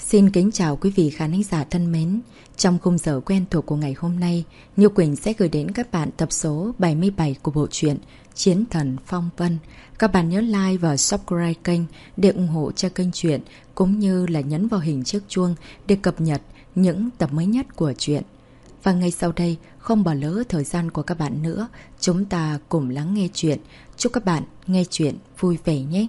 Xin kính chào quý vị khán giả thân mến. Trong khung giờ quen thuộc của ngày hôm nay, Như Quỳnh sẽ gửi đến các bạn tập số 77 của bộ truyện Chiến Thần Phong Vân. Các bạn nhớ like và subscribe kênh để ủng hộ cho kênh truyện, cũng như là nhấn vào hình chiếc chuông để cập nhật những tập mới nhất của truyện. Và ngay sau đây, không bỏ lỡ thời gian của các bạn nữa, chúng ta cùng lắng nghe truyện. Chúc các bạn nghe truyện vui vẻ nhé!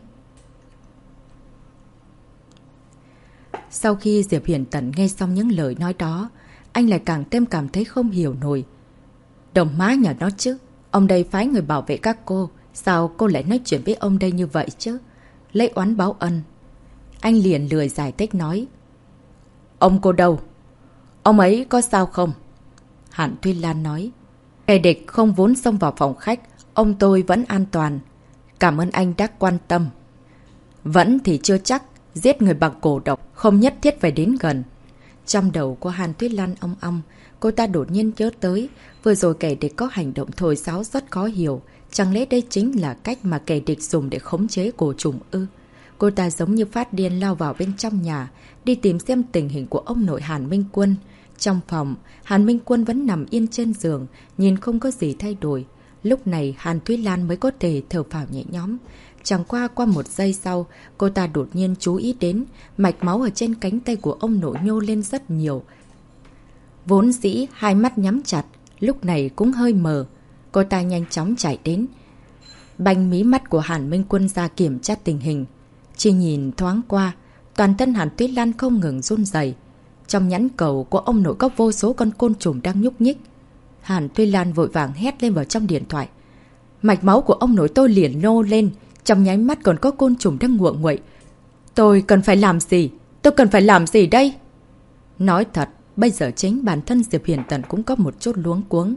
Sau khi Diệp Huyền Tần nghe xong những lời nói đó, anh lại càng thêm cảm thấy không hiểu nổi. Đồng má nhà nó chứ, ông đây phái người bảo vệ các cô, sao cô lại nói chuyện với ông đây như vậy chứ? Lấy oán báo ân. Anh liền lười giải thích nói. Ông cô đâu? Ông ấy có sao không? Hàn Thúy Lan nói. Kẻ địch không vốn xông vào phòng khách, ông tôi vẫn an toàn. Cảm ơn anh đã quan tâm. Vẫn thì chưa chắc. Giết người bằng cổ độc không nhất thiết phải đến gần. Trong đầu của Hàn Tuyết Lan ong ong, cô ta đột nhiên nhớ tới vừa rồi kẻ địch có hành động thổi sáo rất khó hiểu. Chẳng lẽ đây chính là cách mà kẻ địch dùng để khống chế cổ trùng ư? Cô ta giống như phát điên lao vào bên trong nhà, đi tìm xem tình hình của ông nội Hàn Minh Quân. Trong phòng, Hàn Minh Quân vẫn nằm yên trên giường, nhìn không có gì thay đổi. Lúc này Hàn Thúy Lan mới có thể thở phào nhẹ nhõm. Chẳng qua một giây sau, cô ta đột nhiên chú ý đến mạch máu ở trên cánh tay của ông nội nhô lên rất nhiều. Vốn dĩ hai mắt nhắm chặt, lúc này cũng hơi mờ. Cô ta nhanh chóng chạy đến, banh mí mắt của Hàn Minh Quân ra kiểm tra tình hình. Chỉ nhìn thoáng qua, toàn thân Hàn Tuyết Lan không ngừng run rẩy. Trong nhãn cầu của ông nội có vô số con côn trùng đang nhúc nhích. Hàn Tuyết Lan vội vàng hét lên vào trong điện thoại. Mạch máu của ông nội tôi liền nô lên. Trong nháy mắt còn có côn trùng đang nguội nguậy. Tôi cần phải làm gì? Tôi cần phải làm gì đây? Nói thật, bây giờ chính bản thân Diệp Huyền Tần cũng có một chút luống cuống.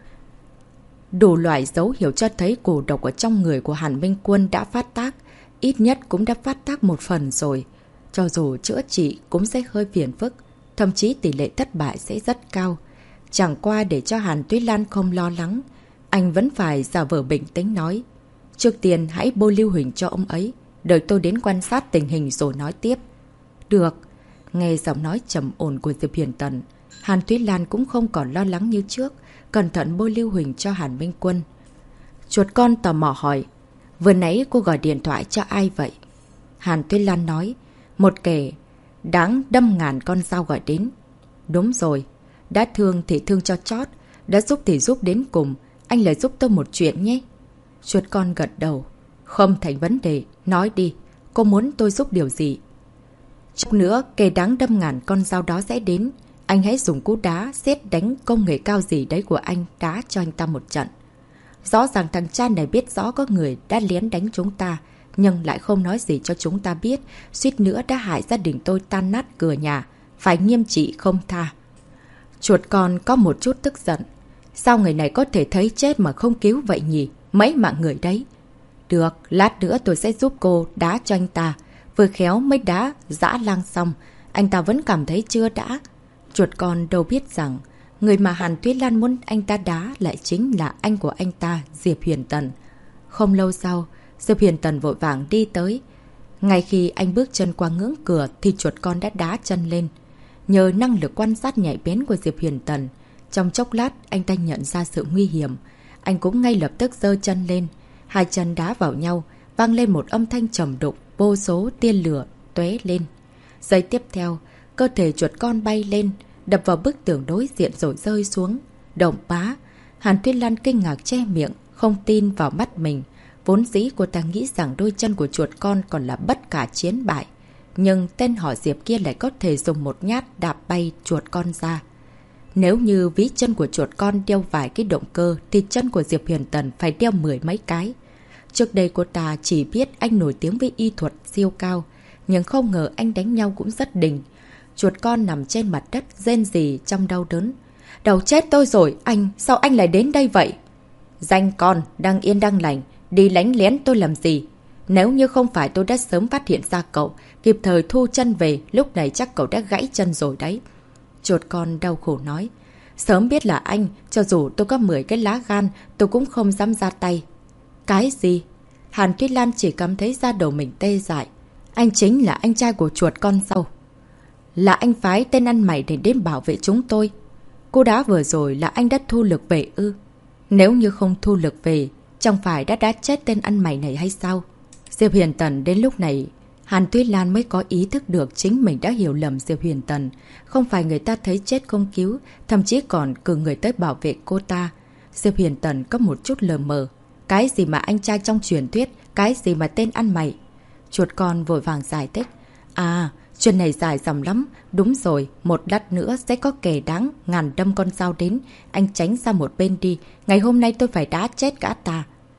Đủ loại dấu hiệu cho thấy cổ độc ở trong người của Hàn Minh Quân đã phát tác. Ít nhất cũng đã phát tác một phần rồi. Cho dù chữa trị cũng sẽ hơi phiền phức. Thậm chí tỷ lệ thất bại sẽ rất cao. Chẳng qua để cho Hàn Tuyết Lan không lo lắng, anh vẫn phải giả vờ bình tĩnh nói. Trước tiên hãy bôi lưu huỳnh cho ông ấy. Đợi tôi đến quan sát tình hình rồi nói tiếp. Được. Nghe giọng nói trầm ổn của Diệp Huyền Tần, Hàn Thúy Lan cũng không còn lo lắng như trước. Cẩn thận bôi lưu huỳnh cho Hàn Minh Quân. Chuột con tò mò hỏi. Vừa nãy cô gọi điện thoại cho ai vậy? Hàn Thúy Lan nói. Một kẻ đáng đâm ngàn con dao gọi đến. Đúng rồi. Đã thương thì thương cho chót. Đã giúp thì giúp đến cùng. Anh lại giúp tôi một chuyện nhé. Chuột con gật đầu. Không thành vấn đề, nói đi, cô muốn tôi giúp điều gì? Chút nữa, kẻ đáng đâm ngàn con dao đó sẽ đến. Anh hãy dùng cú đá, sét đánh công nghệ cao gì đấy của anh đá cho anh ta một trận. Rõ ràng thằng cha này biết rõ có người đã lén đánh chúng ta, nhưng lại không nói gì cho chúng ta biết, suýt nữa đã hại gia đình tôi tan nát cửa nhà, phải nghiêm trị không tha. Chuột con có một chút tức giận. Sao người này có thể thấy chết mà không cứu vậy nhỉ? Mấy mạng người đấy. Được, lát nữa tôi sẽ giúp cô đá cho anh ta. Vừa khéo mới đá dã lang xong, anh ta vẫn cảm thấy chưa đã. Chuột con đâu biết rằng, người mà Hàn Tuyết Lan muốn anh ta đá lại chính là anh của anh ta, Diệp Huyền Tần. Không lâu sau, Diệp Huyền Tần vội vàng đi tới. Ngay khi anh bước chân qua ngưỡng cửa thì chuột con đã đá chân lên. Nhờ năng lực quan sát nhạy bén của Diệp Huyền Tần, trong chốc lát anh ta nhận ra sự nguy hiểm. Anh cũng ngay lập tức giơ chân lên. Hai chân đá vào nhau, vang lên một âm thanh trầm đục, vô số tia lửa tóe lên. Giây tiếp theo, cơ thể chuột con bay lên, đập vào bức tường đối diện rồi rơi xuống. Động bá. Hàn Tuyết Lan kinh ngạc che miệng, không tin vào mắt mình. Vốn dĩ cô ta nghĩ rằng đôi chân của chuột con còn là bất khả chiến bại. Nhưng tên họ Diệp kia lại có thể dùng một nhát đạp bay chuột con ra. Nếu như ví chân của chuột con đeo vài cái động cơ thì chân của Diệp Huyền Tần phải đeo 10 mấy cái. Trước đây cô ta chỉ biết anh nổi tiếng với y thuật siêu cao, nhưng không ngờ anh đánh nhau cũng rất đỉnh. Chuột con nằm trên mặt đất rên rỉ trong đau đớn. Đầu chết tôi rồi, anh, sao anh lại đến đây vậy? Danh con, đang yên đang lành, đi lánh lén tôi làm gì? Nếu như không phải tôi đã sớm phát hiện ra cậu, kịp thời thu chân về, lúc này chắc cậu đã gãy chân rồi đấy. Chuột con đau khổ nói. Sớm biết là anh, cho dù tôi có 10 cái lá gan, tôi cũng không dám ra tay. Cái gì? Hàn Tuyết Lan chỉ cảm thấy da đầu mình tê dại. Anh chính là anh trai của chuột con sao? là anh phái tên ăn mày để đến bảo vệ chúng tôi. Cú đá vừa rồi là anh đã thu lực về ư? Nếu như không thu lực về, chẳng phải đã chết tên ăn mày này hay sao? Diệp Huyền Tần đến lúc này, Hàn Tuyết Lan mới có ý thức được chính mình đã hiểu lầm Diệp Huyền Tần. Không phải người ta thấy chết không cứu, thậm chí còn cử người tới bảo vệ cô ta. Diệp Huyền Tần có một chút lờ mờ. Cái gì mà anh trai trong truyền thuyết, cái gì mà tên ăn mày? Chuột con vội vàng giải thích. À, chuyện này dài dòng lắm. Đúng rồi, một lát nữa sẽ có kẻ đáng ngàn đâm con dao đến. Anh tránh ra một bên đi. Ngày hôm nay tôi phải đá chết gã ta.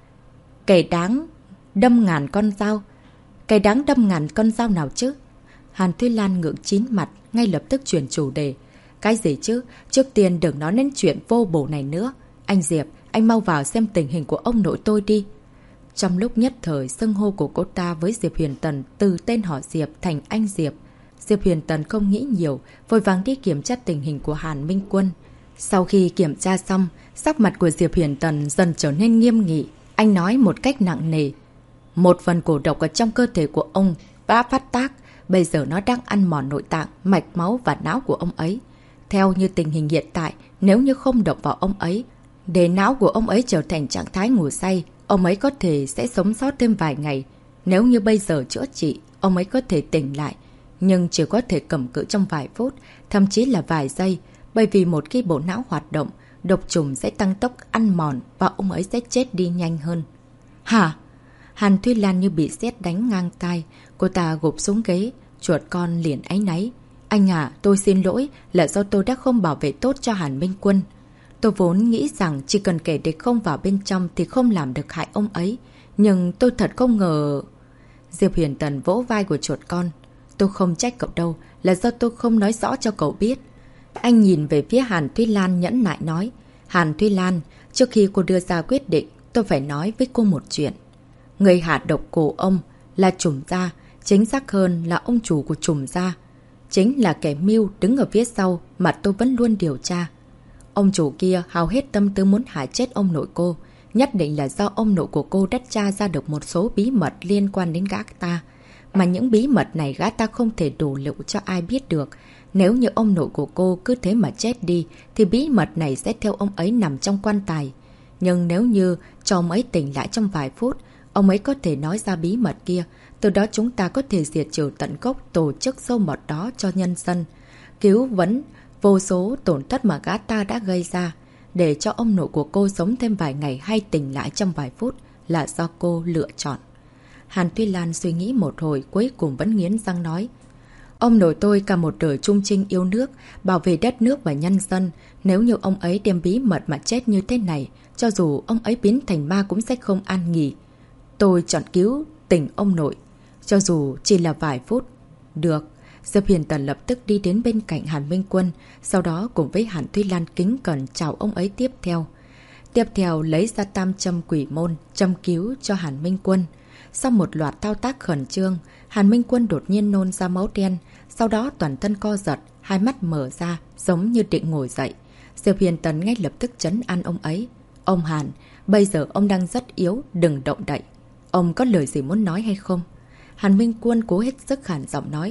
Kẻ đáng đâm ngàn con dao? Kẻ đáng đâm ngàn con dao nào chứ? Hàn Thúy Lan ngượng chín mặt, ngay lập tức chuyển chủ đề. Cái gì chứ? Trước tiên đừng nói đến chuyện vô bổ này nữa. Anh Diệp, anh mau vào xem tình hình của ông nội tôi đi. Trong lúc nhất thời, xưng hô của cô ta với Diệp Huyền Tần từ tên họ Diệp thành anh Diệp. Diệp Huyền Tần không nghĩ nhiều, vội vàng đi kiểm tra tình hình của Hàn Minh Quân. Sau khi kiểm tra xong, sắc mặt của Diệp Huyền Tần dần trở nên nghiêm nghị. Anh nói một cách nặng nề. Một phần cổ độc ở trong cơ thể của ông đã phát tác. Bây giờ nó đang ăn mòn nội tạng, mạch máu và não của ông ấy. Theo như tình hình hiện tại, nếu như không độc vào ông ấy, để não của ông ấy trở thành trạng thái ngủ say, ông ấy có thể sẽ sống sót thêm vài ngày. Nếu như bây giờ chữa trị, ông ấy có thể tỉnh lại, nhưng chỉ có thể cầm cự trong vài phút, thậm chí là vài giây, bởi vì một khi bộ não hoạt động, độc trùng sẽ tăng tốc ăn mòn và ông ấy sẽ chết đi nhanh hơn. Hả? Hàn Thúy Lan như bị sét đánh ngang tai, cô ta gục xuống ghế, chuột con liền áy náy. Anh à, tôi xin lỗi, là do tôi đã không bảo vệ tốt cho Hàn Minh Quân. Tôi vốn nghĩ rằng chỉ cần kẻ địch không vào bên trong thì không làm được hại ông ấy. Nhưng tôi thật không ngờ... Diệp Huyền Tần vỗ vai của chuột con. Tôi không trách cậu đâu, là do tôi không nói rõ cho cậu biết. Anh nhìn về phía Hàn Thúy Lan nhẫn nại nói. Hàn Thúy Lan, trước khi cô đưa ra quyết định, tôi phải nói với cô một chuyện. Người hạ độc cổ ông là Trùm Gia, chính xác hơn là ông chủ của Trùm Gia. Chính là kẻ mưu đứng ở phía sau mà tôi vẫn luôn điều tra. Ông chủ kia hao hết tâm tư muốn hại chết ông nội cô. Nhất định là do ông nội của cô đã tra ra được một số bí mật liên quan đến gã ta. Mà những bí mật này gã ta không thể đổ lộ cho ai biết được. Nếu như ông nội của cô cứ thế mà chết đi, thì bí mật này sẽ theo ông ấy nằm trong quan tài. Nhưng nếu như cho ông ấy tỉnh lại trong vài phút, ông ấy có thể nói ra bí mật kia. Từ đó chúng ta có thể diệt trừ tận gốc tổ chức sâu mọt đó cho nhân dân. Cứu vấn vô số tổn thất mà gã ta đã gây ra. Để cho ông nội của cô sống thêm vài ngày hay tỉnh lại trong vài phút là do cô lựa chọn. Hàn Thúy Lan suy nghĩ một hồi cuối cùng vẫn nghiến răng nói. Ông nội tôi cả một đời trung trinh yêu nước, bảo vệ đất nước và nhân dân. Nếu như ông ấy đem bí mật mà chết như thế này, cho dù ông ấy biến thành ma cũng sẽ không an nghỉ. Tôi chọn cứu tỉnh ông nội, cho dù chỉ là vài phút. Được. Diệp Huyền Tần lập tức đi đến bên cạnh Hàn Minh Quân, sau đó cùng với Hàn Thúy Lan kính cẩn chào ông ấy tiếp theo. Tiếp theo lấy ra tam châm quỷ môn, châm cứu cho Hàn Minh Quân. Sau một loạt thao tác khẩn trương, Hàn Minh Quân đột nhiên nôn ra máu đen, sau đó toàn thân co giật, hai mắt mở ra, giống như định ngồi dậy. Diệp Huyền Tần ngay lập tức trấn an ông ấy. Ông Hàn, bây giờ ông đang rất yếu, đừng động đậy. Ông có lời gì muốn nói hay không? Hàn Minh Quân cố hết sức khản giọng nói.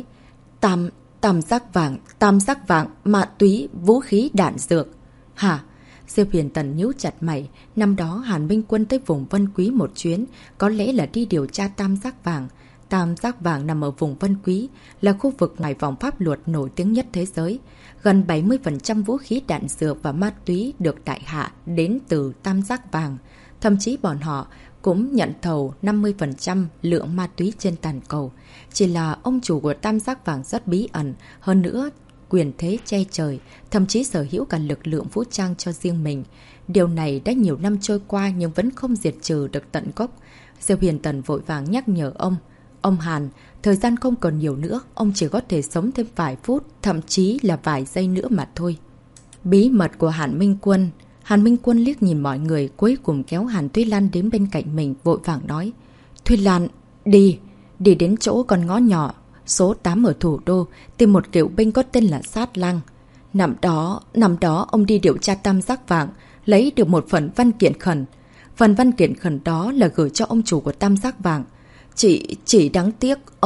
Tam giác vàng, ma túy, vũ khí, đạn dược. Hả? Diệp Huyền Tần nhíu chặt mày. Năm đó Hàn Minh Quân tới vùng Vân Quý một chuyến, có lẽ là đi điều tra tam giác vàng. Tam giác vàng nằm ở vùng Vân Quý, là khu vực ngoài vòng pháp luật nổi tiếng nhất thế giới. Gần 70% vũ khí đạn dược và ma túy được đại hạ đến từ tam giác vàng. Thậm chí bọn họ cũng nhận thầu 50% lượng ma túy trên toàn cầu. Chỉ là ông chủ của tam giác vàng rất bí ẩn, hơn nữa quyền thế che trời, thậm chí sở hữu cả lực lượng vũ trang cho riêng mình. Điều này đã nhiều năm trôi qua nhưng vẫn không diệt trừ được tận gốc. Diệp Huyền Tần vội vàng nhắc nhở ông. Ông Hàn, thời gian không còn nhiều nữa, ông chỉ có thể sống thêm vài phút, thậm chí là vài giây nữa mà thôi. Bí mật của Hàn Minh Quân. Hàn Minh Quân liếc nhìn mọi người, cuối cùng kéo Hàn Thúy Lan đến bên cạnh mình, vội vàng nói. Thúy Lan, đi đến chỗ con ngõ nhỏ, số 8 ở thủ đô, tìm một kiểu binh có tên là Sát Lang. Năm đó ông đi điều tra tam giác vàng, lấy được một phần văn kiện khẩn. Phần văn kiện khẩn đó là gửi cho ông chủ của tam giác vàng. Chỉ đáng tiếc,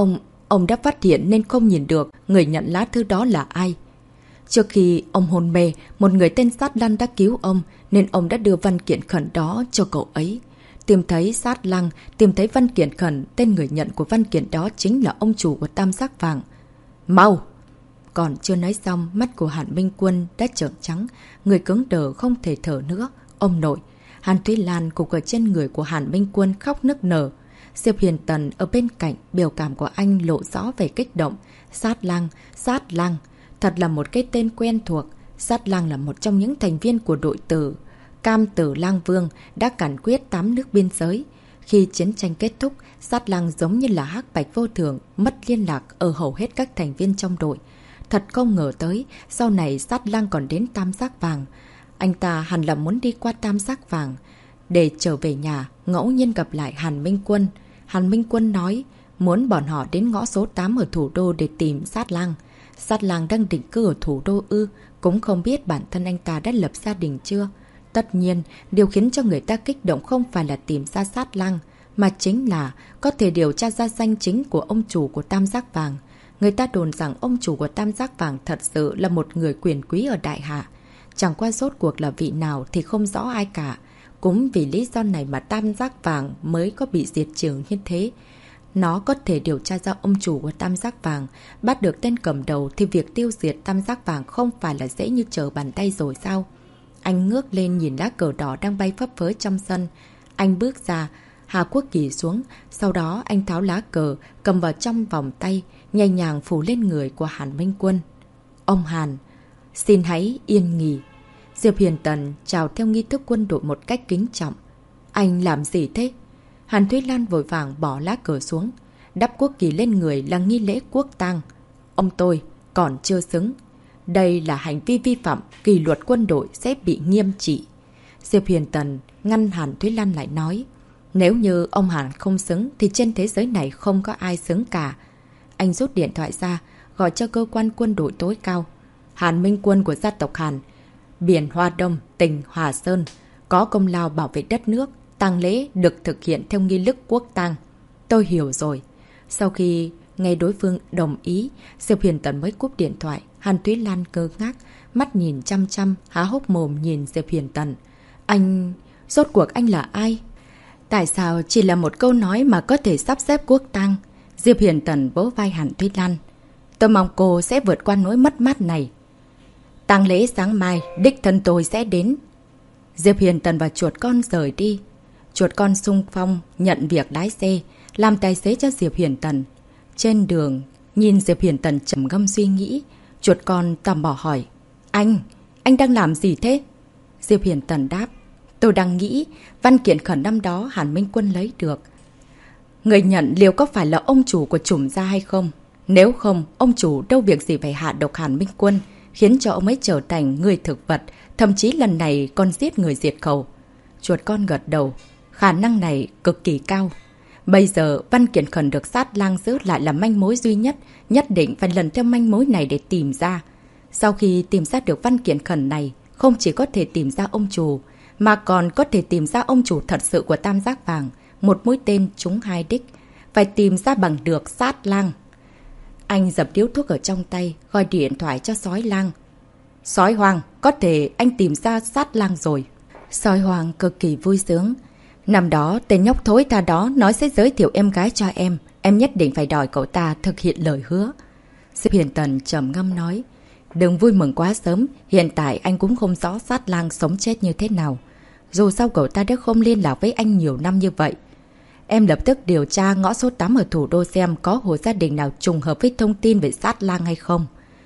ông đã phát hiện nên không nhìn được người nhận lá thư đó là ai. Trước khi ông hôn mê, một người tên Sát Lăng đã cứu ông, nên ông đã đưa văn kiện khẩn đó cho cậu ấy. Tìm thấy Sát Lăng, tìm thấy văn kiện khẩn, tên người nhận của văn kiện đó chính là ông chủ của Tam Giác Vàng. Mau! Còn chưa nói xong, mắt của Hàn Minh Quân đã trợn trắng, người cứng đờ không thể thở nữa. Ông nội! Hàn Thúy Lan gục ở trên người của Hàn Minh Quân khóc nức nở. Diệp Hiền Tần ở bên cạnh, biểu cảm của anh lộ rõ về kích động. Sát Lăng! Sát Lăng! Thật là một cái tên quen thuộc. Sát Lăng là một trong những thành viên của đội tử Cam Tử Lang Vương đã càn quyết 8 nước biên giới. Khi chiến tranh kết thúc, Sát Lăng giống như là hắc bạch vô thường, mất liên lạc ở hầu hết các thành viên trong đội. Thật không ngờ tới, sau này Sát Lăng còn đến Tam Giác Vàng. Anh ta hẳn là muốn đi qua Tam Giác Vàng để trở về nhà, ngẫu nhiên gặp lại Hàn Minh Quân. Hàn Minh Quân nói muốn bọn họ đến ngõ số 8 ở thủ đô để tìm Sát Lăng. Sát Lăng đang định cư ở thủ đô ư, cũng không biết bản thân anh ta đã lập gia đình chưa. Tất nhiên, điều khiến cho người ta kích động không phải là tìm ra Sát Lăng, mà chính là có thể điều tra ra danh chính của ông chủ của Tam Giác Vàng. Người ta đồn rằng ông chủ của Tam Giác Vàng thật sự là một người quyền quý ở Đại Hạ. Chẳng qua rốt cuộc là vị nào thì không rõ ai cả. Cũng vì lý do này mà Tam Giác Vàng mới có bị diệt trừ như thế. Nó có thể điều tra ra ông chủ của Tam Giác Vàng, bắt được tên cầm đầu thì việc tiêu diệt Tam Giác Vàng không phải là dễ như trở bàn tay rồi sao? Anh ngước lên nhìn lá cờ đỏ đang bay phấp phới trong sân. Anh bước ra, hạ quốc kỳ xuống, sau đó anh tháo lá cờ, cầm vào trong vòng tay, nhẹ nhàng phủ lên người của Hàn Minh Quân. Ông Hàn, xin hãy yên nghỉ. Diệp Hiền Tần chào theo nghi thức quân đội một cách kính trọng. Anh làm gì thế? Hàn Thúy Lan vội vàng bỏ lá cờ xuống. Đắp quốc kỳ lên người là nghi lễ quốc tang. Ông tôi còn chưa xứng. Đây là hành vi vi phạm, kỷ luật quân đội sẽ bị nghiêm trị. Diệp Hiền Tần ngăn Hàn Thúy Lan lại nói. Nếu như ông Hàn không xứng thì trên thế giới này không có ai xứng cả. Anh rút điện thoại ra, gọi cho cơ quan quân đội tối cao. Hàn Minh Quân của gia tộc Hàn, biển Hoa Đông, tỉnh Hòa Sơn, có công lao bảo vệ đất nước. Tang lễ được thực hiện theo nghi thức quốc tang. Tôi hiểu rồi. Sau khi nghe đối phương đồng ý, Diệp Hiền Tần mới cúp điện thoại. Hàn Thúy Lan ngơ ngác, mắt nhìn chăm chăm, há hốc mồm nhìn Diệp Hiền Tần. Anh... rốt cuộc anh là ai? Tại sao chỉ là một câu nói mà có thể sắp xếp quốc tang? Diệp Hiền Tần vỗ vai Hàn Thúy Lan. Tôi mong cô sẽ vượt qua nỗi mất mát này. Tang lễ sáng mai, đích thân tôi sẽ đến. Diệp Hiền Tần và chuột con rời đi. Chuột con xung phong nhận việc lái xe, làm tài xế cho Diệp Hiền Tần. Trên đường, nhìn Diệp Hiền Tần trầm ngâm suy nghĩ, chuột con tò mò hỏi. Anh đang làm gì thế? Diệp Hiền Tần đáp. Tôi đang nghĩ văn kiện khẩn năm đó Hàn Minh Quân lấy được. Người nhận liệu có phải là ông chủ của Trùm gia hay không? Nếu không, ông chủ đâu việc gì phải hạ độc Hàn Minh Quân, khiến cho ông ấy trở thành người thực vật, thậm chí lần này còn giết người diệt khẩu. Chuột con gật đầu. Khả năng này cực kỳ cao. Bây giờ văn kiện khẩn được Sát Lang giữ lại là manh mối duy nhất, nhất định phải lần theo manh mối này để tìm ra. Sau khi tìm ra được văn kiện khẩn này, không chỉ có thể tìm ra ông chủ, mà còn có thể tìm ra ông chủ thật sự của Tam Giác Vàng, một mũi tên trúng hai đích. Phải tìm ra bằng được Sát Lang. Anh dập điếu thuốc ở trong tay, gọi điện thoại cho Sói Lang. Sói Hoàng, có thể anh tìm ra Sát Lang rồi. Sói Hoàng cực kỳ vui sướng. Năm đó, tên nhóc thối ta đó nói sẽ giới thiệu em gái cho em nhất định phải đòi cậu ta thực hiện lời hứa. Diệp Hiền Tần trầm ngâm nói. Đừng vui mừng quá sớm, hiện tại anh cũng không rõ Sát Lang sống chết như thế nào. Dù sao cậu ta đã không liên lạc với anh nhiều năm như vậy. Em lập tức điều tra ngõ số 8 ở thủ đô xem có hộ gia đình nào trùng hợp với thông tin về Sát Lang hay không.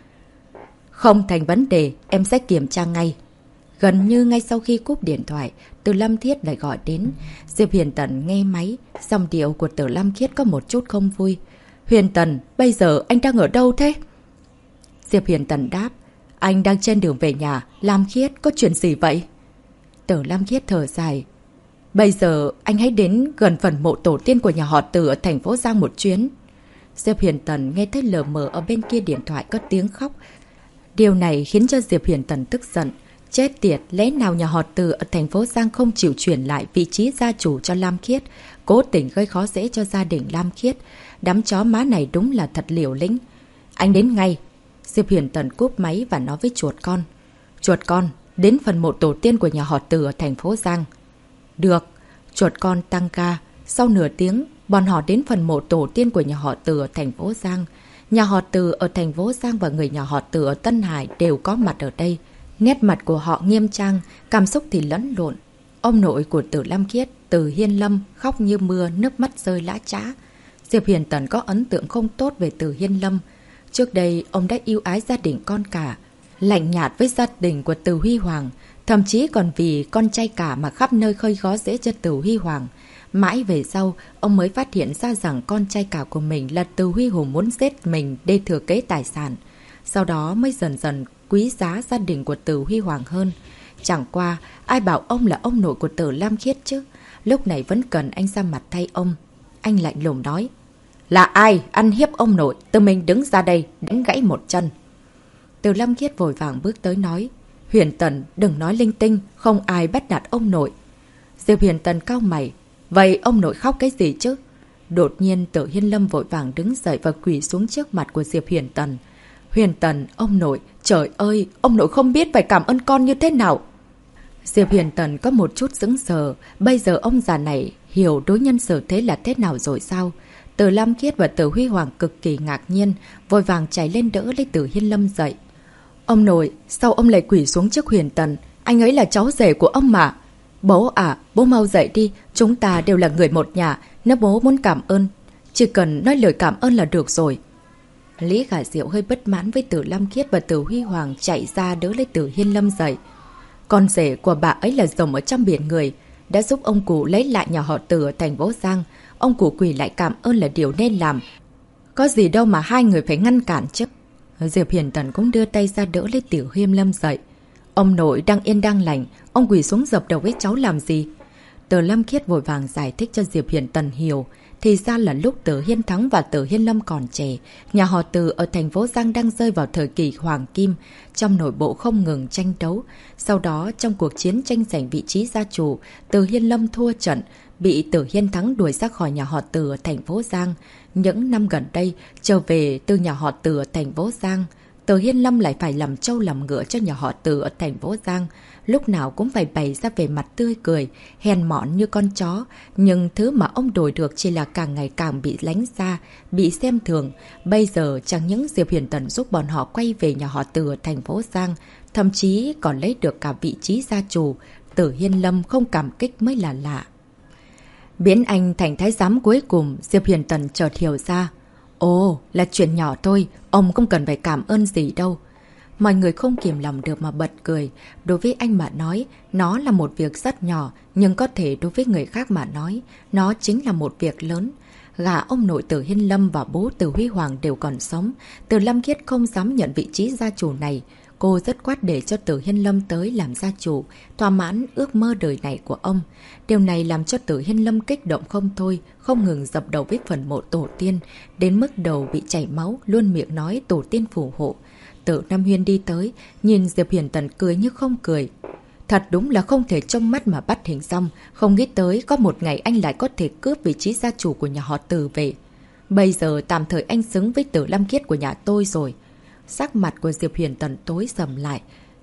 Không thành vấn đề, em sẽ kiểm tra ngay. Gần như ngay sau khi cúp điện thoại, Từ Lâm Thiết lại gọi đến. Diệp Hiền Tần nghe máy, giọng điệu của Từ Lâm Thiết có một chút không vui. Hiền Tần, bây giờ anh đang ở đâu thế? Diệp Hiền Tần đáp. Anh đang trên đường về nhà. Lam Khiết, có chuyện gì vậy? Từ Lâm Khiết thở dài. Bây giờ anh hãy đến gần phần mộ tổ tiên của nhà họ Từ ở thành phố Giang một chuyến. Diệp Hiền Tần nghe thấy lờ mờ ở bên kia điện thoại có tiếng khóc. Điều này khiến cho Diệp Hiền Tần tức giận. Chết tiệt, lẽ nào nhà họ Từ ở thành phố Giang không chịu chuyển lại vị trí gia chủ cho Lam Khiết, cố tình gây khó dễ cho gia đình Lam Khiết. Đám chó má này đúng là thật liều lĩnh. Anh đến ngay. Diệp Huyền Tần cúp máy và nói với chuột con. Chuột con, đến phần mộ tổ tiên của nhà họ Từ ở thành phố Giang. Được. Chuột con tăng ca. Sau nửa tiếng, bọn họ đến phần mộ tổ tiên của nhà họ Từ ở thành phố Giang. Nhà họ Từ ở thành phố Giang và người nhà họ Từ ở Tân Hải đều có mặt ở đây. Nét mặt của họ nghiêm trang, cảm xúc thì lẫn lộn. Ông nội của Từ Lam Khiết, Từ Hiên Lâm, khóc như mưa, nước mắt rơi lã chã. Diệp Huyền Tần có ấn tượng không tốt về Từ Hiên Lâm. Trước đây, ông đã yêu ái gia đình con cả, lạnh nhạt với gia đình của Từ Huy Hoàng, thậm chí còn vì con trai cả mà khắp nơi khơi khó dễ cho Từ Huy Hoàng. Mãi về sau, ông mới phát hiện ra rằng con trai cả của mình là Từ Huy Hùng muốn giết mình để thừa kế tài sản. Sau đó mới dần dần quý giá gia đình của Từ Huy Hoàng hơn. Chẳng qua, ai bảo ông là ông nội của Từ Lam Khiết chứ? Lúc này vẫn cần anh ra mặt thay ông. Anh lạnh lùng nói. Là ai ăn hiếp ông nội? Tự mình đứng ra đây, đánh gãy một chân. Từ Lam Khiết vội vàng bước tới nói. Huyền Tần, đừng nói linh tinh, không ai bắt nạt ông nội. Diệp Huyền Tần cau mày. Vậy ông nội khóc cái gì chứ? Đột nhiên Từ Hiên Lâm vội vàng đứng dậy và quỳ xuống trước mặt của Diệp Huyền Tần. Huyền Tần, ông nội, trời ơi, ông nội không biết phải cảm ơn con như thế nào. Diệp Huyền Tần có một chút sững sờ, bây giờ ông già này hiểu đối nhân xử thế là thế nào rồi sao? Từ Lam Khiết và Từ Huy Hoàng cực kỳ ngạc nhiên, vội vàng chạy lên đỡ lấy Từ Hiên Lâm dậy. Ông nội, sao ông lại quỳ xuống trước Huyền Tần? Anh ấy là cháu rể của ông mà. Bố à, bố mau dậy đi, chúng ta đều là người một nhà, nếu bố muốn cảm ơn, chỉ cần nói lời cảm ơn là được rồi. Lý Khả Diệu hơi bất mãn với Từ Lam Khiết và Từ Huy Hoàng chạy ra đỡ lấy Từ Hiên Lâm dậy. Con rể của bà ấy là rồng ở trong biển người, đã giúp ông cụ lấy lại nhà họ Từ ở thành phố Giang. Ông cụ quỳ lại cảm ơn là điều nên làm. Có gì đâu mà hai người phải ngăn cản chứ. Diệp Hiền Tần cũng đưa tay ra đỡ lấy Từ Hiên Lâm dậy. Ông nội đang yên đang lành, ông quỳ xuống dập đầu với cháu làm gì? Từ Lam Khiết vội vàng giải thích cho Diệp Hiền Tần hiểu. Thì ra là lúc Từ Hiên Thắng và Từ Hiên Lâm còn trẻ, nhà họ Từ ở thành phố Giang đang rơi vào thời kỳ hoàng kim, trong nội bộ không ngừng tranh đấu. Sau đó, trong cuộc chiến tranh giành vị trí gia chủ, Từ Hiên Lâm thua trận, bị Từ Hiên Thắng đuổi ra khỏi nhà họ Từ ở thành phố Giang. Những năm gần đây, trở về từ nhà họ Từ ở thành phố Giang, Từ Hiên Lâm lại phải làm trâu làm ngựa cho nhà họ Từ ở thành phố Giang. Lúc nào cũng phải bày ra về mặt tươi cười, hèn mọn như con chó. Nhưng thứ mà ông đổi được chỉ là càng ngày càng bị lánh xa, bị xem thường. Bây giờ chẳng những Diệp Huyền Tần giúp bọn họ quay về nhà họ Từ ở thành phố Giang, thậm chí còn lấy được cả vị trí gia chủ. Từ Hiên Lâm không cảm kích mới là lạ. Biến anh thành thái giám cuối cùng, Diệp Huyền Tần chợt hiểu ra. Ồ, là chuyện nhỏ thôi, ông không cần phải cảm ơn gì đâu. Mọi người không kìm lòng được mà bật cười. Đối với anh mà nói, nó là một việc rất nhỏ, nhưng có thể đối với người khác mà nói, nó chính là một việc lớn. Gã ông nội Từ Hiên Lâm và bố Từ Huy Hoàng đều còn sống. Từ Lam Khiết không dám nhận vị trí gia chủ này. Cô rất quát để cho Từ Hiên Lâm tới làm gia chủ, thỏa mãn ước mơ đời này của ông. Điều này làm cho Từ Hiên Lâm kích động không thôi, không ngừng dập đầu với phần mộ tổ tiên, đến mức đầu bị chảy máu, luôn miệng nói tổ tiên phù hộ. Từ Nam Huyên đi tới, nhìn Diệp Huyền Tần cười như không cười. Thật đúng là không thể trông mắt mà bắt hình dong, không nghĩ tới có một ngày anh lại có thể cướp vị trí gia chủ của nhà họ Từ về. Bây giờ tạm thời anh xứng với Từ Lam Khiết của nhà tôi rồi. Sắc mặt của Diệp Huyền Tần tối sầm lại.